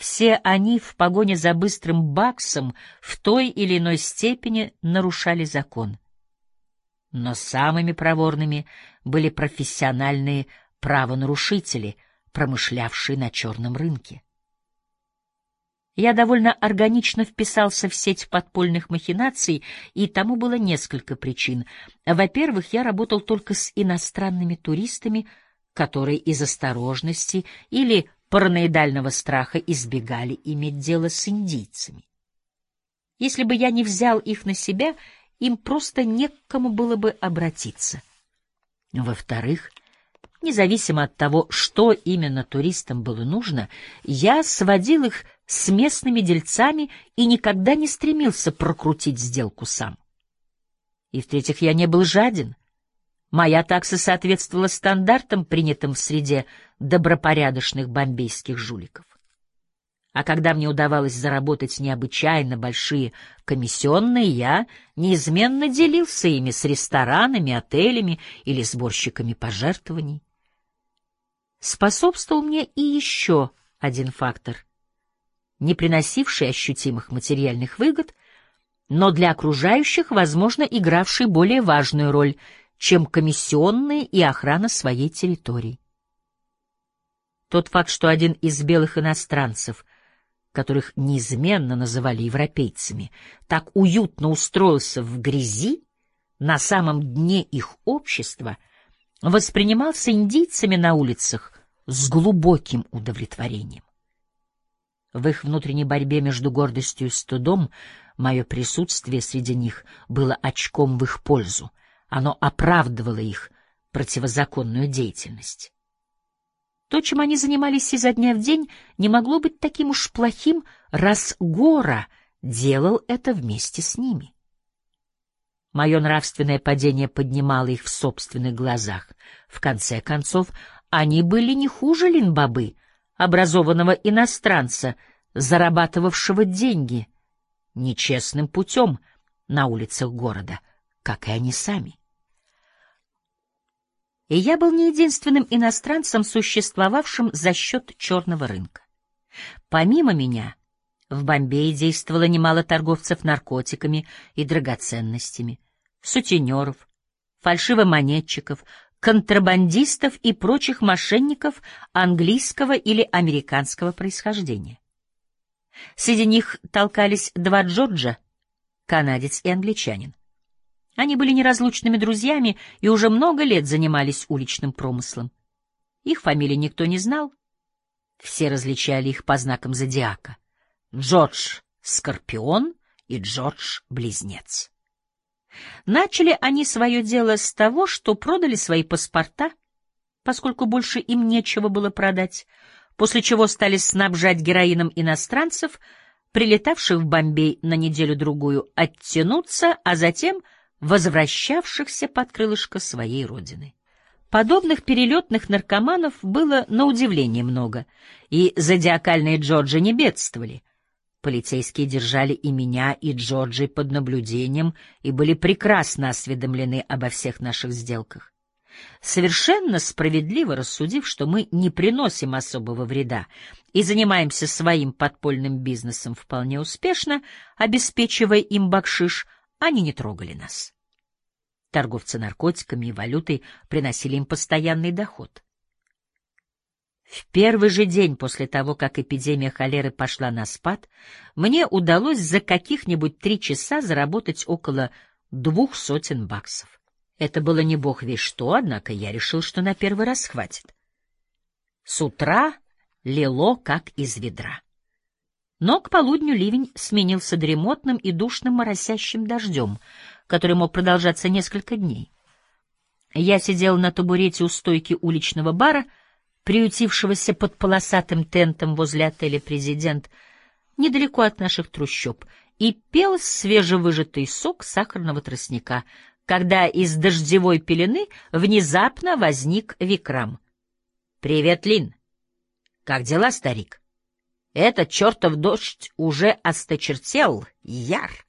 Все они в погоне за быстрым баксом в той или иной степени нарушали закон. Но самыми проворными были профессиональные правонарушители, промышлявшие на черном рынке. Я довольно органично вписался в сеть подпольных махинаций, и тому было несколько причин. Во-первых, я работал только с иностранными туристами, которые из осторожности или параноидального страха избегали иметь дело с индийцами. Если бы я не взял их на себя, им просто не к кому было бы обратиться. Во-вторых, независимо от того, что именно туристам было нужно, я сводил их с местными дельцами и никогда не стремился прокрутить сделку сам. И в-третьих, я не был жаден. Моя такса соответствовала стандартам, принятым в среде добропорядочных бомбейских жуликов. А когда мне удавалось заработать необычайно большие комиссионные, я неизменно делился ими с ресторанами, отелями или сборщиками пожертвований. Способствовал мне и еще один фактор, не приносивший ощутимых материальных выгод, но для окружающих, возможно, игравший более важную роль, чем комиссионные и охрана своей территории. Тот факт, что один из белых иностранцев, которых неизменно называли европейцами, так уютно устроился в грязи, на самом дне их общества, воспринимался индийцами на улицах с глубоким удовлетворением. В их внутренней борьбе между гордостью и стыдом мое присутствие среди них было очком в их пользу, оно оправдывало их противозаконную деятельность. То, чем они занимались изо дня в день, не могло быть таким уж плохим, раз Гора делал это вместе с ними. Мое нравственное падение поднимало их в собственных глазах. В конце концов, они были не хуже Линбабы, образованного иностранца, зарабатывавшего деньги нечестным путем на улицах города, как и они сами. И я был не единственным иностранцем, существовавшим за счет черного рынка. Помимо меня, в Бомбее действовало немало торговцев наркотиками и драгоценностями, сутенеров, фальшивомонетчиков, контрабандистов и прочих мошенников английского или американского происхождения. Среди них толкались два Джорджа, канадец и англичанин. Они были неразлучными друзьями и уже много лет занимались уличным промыслом. Их фамилии никто не знал. Все различали их по знакам зодиака: Джордж — Скорпион и Джордж — Близнец. Начали они свое дело с того, что продали свои паспорта, поскольку больше им нечего было продать, после чего стали снабжать героином иностранцев, прилетавших в Бомбей на неделю-другую оттянуться, а затем возвращавшихся под крылышко своей родины. Подобных перелетных наркоманов было на удивление много, и зодиакальные Джорджи не бедствовали. Полицейские держали и меня, и Джорджи под наблюдением и были прекрасно осведомлены обо всех наших сделках. Совершенно справедливо рассудив, что мы не приносим особого вреда и занимаемся своим подпольным бизнесом вполне успешно, обеспечивая им бакшиш, они не трогали нас. Торговцы наркотиками и валютой приносили им постоянный доход. В первый же день после того, как эпидемия холеры пошла на спад, мне удалось за каких-нибудь 3 часа заработать около $200. Это было не бог весть что, однако я решил, что на первый раз хватит. С утра лило как из ведра. Но к полудню ливень сменился дремотным и душным моросящим дождем, который мог продолжаться несколько дней. Я сидел на табурете у стойки уличного бара, приютившегося под полосатым тентом возле отеля «Президент», недалеко от наших трущоб, и пил свежевыжатый сок сахарного тростника, когда из дождевой пелены внезапно возник Викрам. — Привет, Лин. Как дела, старик? Этот чертов дождь уже осточертел, яр.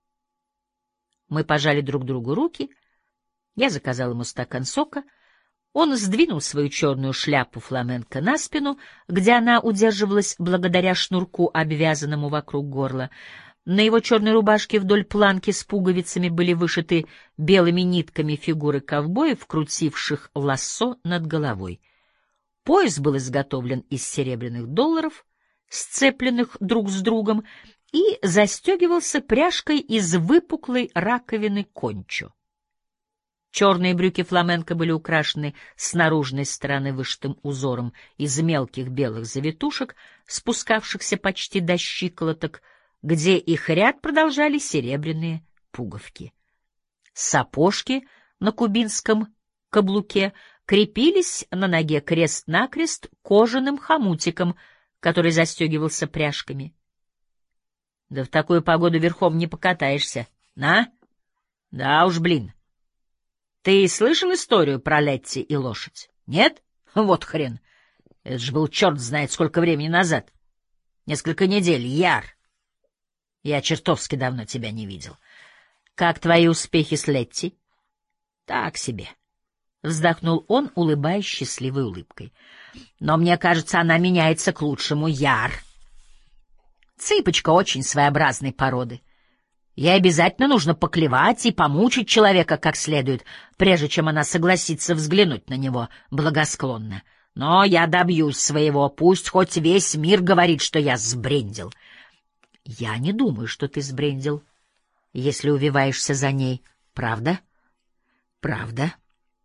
Мы пожали друг другу руки, я заказал ему стакан сока, Он сдвинул свою черную шляпу фламенко на спину, где она удерживалась благодаря шнурку, обвязанному вокруг горла. На его черной рубашке вдоль планки с пуговицами были вышиты белыми нитками фигуры ковбоев, крутивших лассо над головой. Пояс был изготовлен из серебряных долларов, сцепленных друг с другом, и застегивался пряжкой из выпуклой раковины кончо. Черные брюки фламенко были украшены с наружной стороны вышитым узором из мелких белых завитушек, спускавшихся почти до щиколоток, где их ряд продолжали серебряные пуговки. Сапожки на кубинском каблуке крепились на ноге крест-накрест кожаным хомутиком, который застегивался пряжками. — Да в такую погоду верхом не покатаешься, на? — Да уж, блин. Ты слышал историю про Летти и лошадь? Нет? Вот хрен. Это же был черт знает сколько времени назад. Несколько недель, Яр. Я чертовски давно тебя не видел. Как твои успехи с Летти? Так себе. Вздохнул он, улыбаясь счастливой улыбкой. Но мне кажется, она меняется к лучшему, Яр. Цыпочка очень своеобразной породы. Ей обязательно нужно поклевать и помучить человека как следует, прежде чем она согласится взглянуть на него благосклонно. Но я добьюсь своего, пусть хоть весь мир говорит, что я сбрендил. Я не думаю, что ты сбрендил, если увиваешься за ней. Правда? Правда.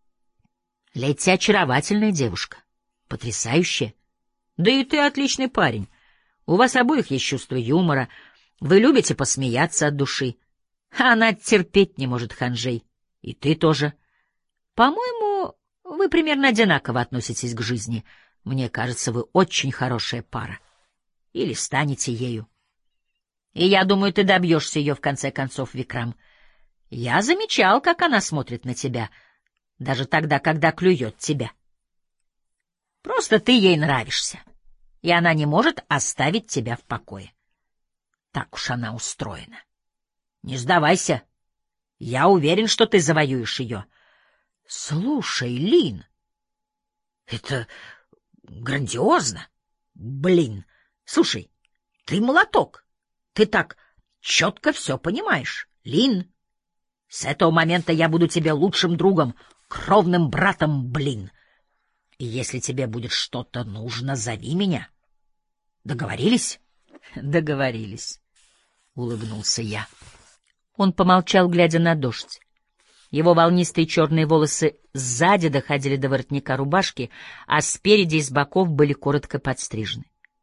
Летти очаровательная девушка. Потрясающая. Да и ты отличный парень. У вас обоих есть чувство юмора. Вы любите посмеяться от души. А она терпеть не может ханжей. И ты тоже. По-моему, вы примерно одинаково относитесь к жизни. Мне кажется, вы очень хорошая пара. Или станете ею. И я думаю, ты добьешься ее в конце концов, Викрам. Я замечал, как она смотрит на тебя, даже тогда, когда клюет тебя. Просто ты ей нравишься, и она не может оставить тебя в покое. Так уж она устроена. Не сдавайся. Я уверен, что ты завоюешь ее. Слушай, Лин, это грандиозно. Блин, слушай, ты молоток. Ты так четко все понимаешь, Лин. С этого момента я буду тебе лучшим другом, кровным братом, блин. И если тебе будет что-то нужно, зови меня. Договорились? Договорились, улыбнулся я. Он помолчал, глядя на дождь. Его волнистые черные волосы сзади доходили до воротника рубашки, а спереди и с боков были коротко подстрижены.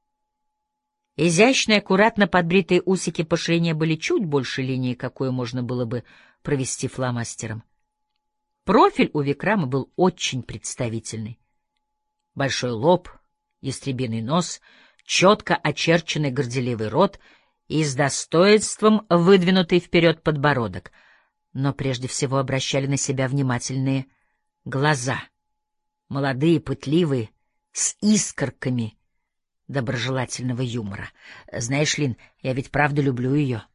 Изящные, аккуратно подбритые усики по ширине были чуть больше линии, какую можно было бы провести фломастером. Профиль у Викрама был очень представительный. Большой лоб, ястребиный нос, четко очерченный горделивый рот и с достоинством выдвинутый вперед подбородок, но прежде всего обращали на себя внимательные глаза, молодые, пытливые, с искорками доброжелательного юмора. Знаешь, Лин, я ведь правда люблю ее.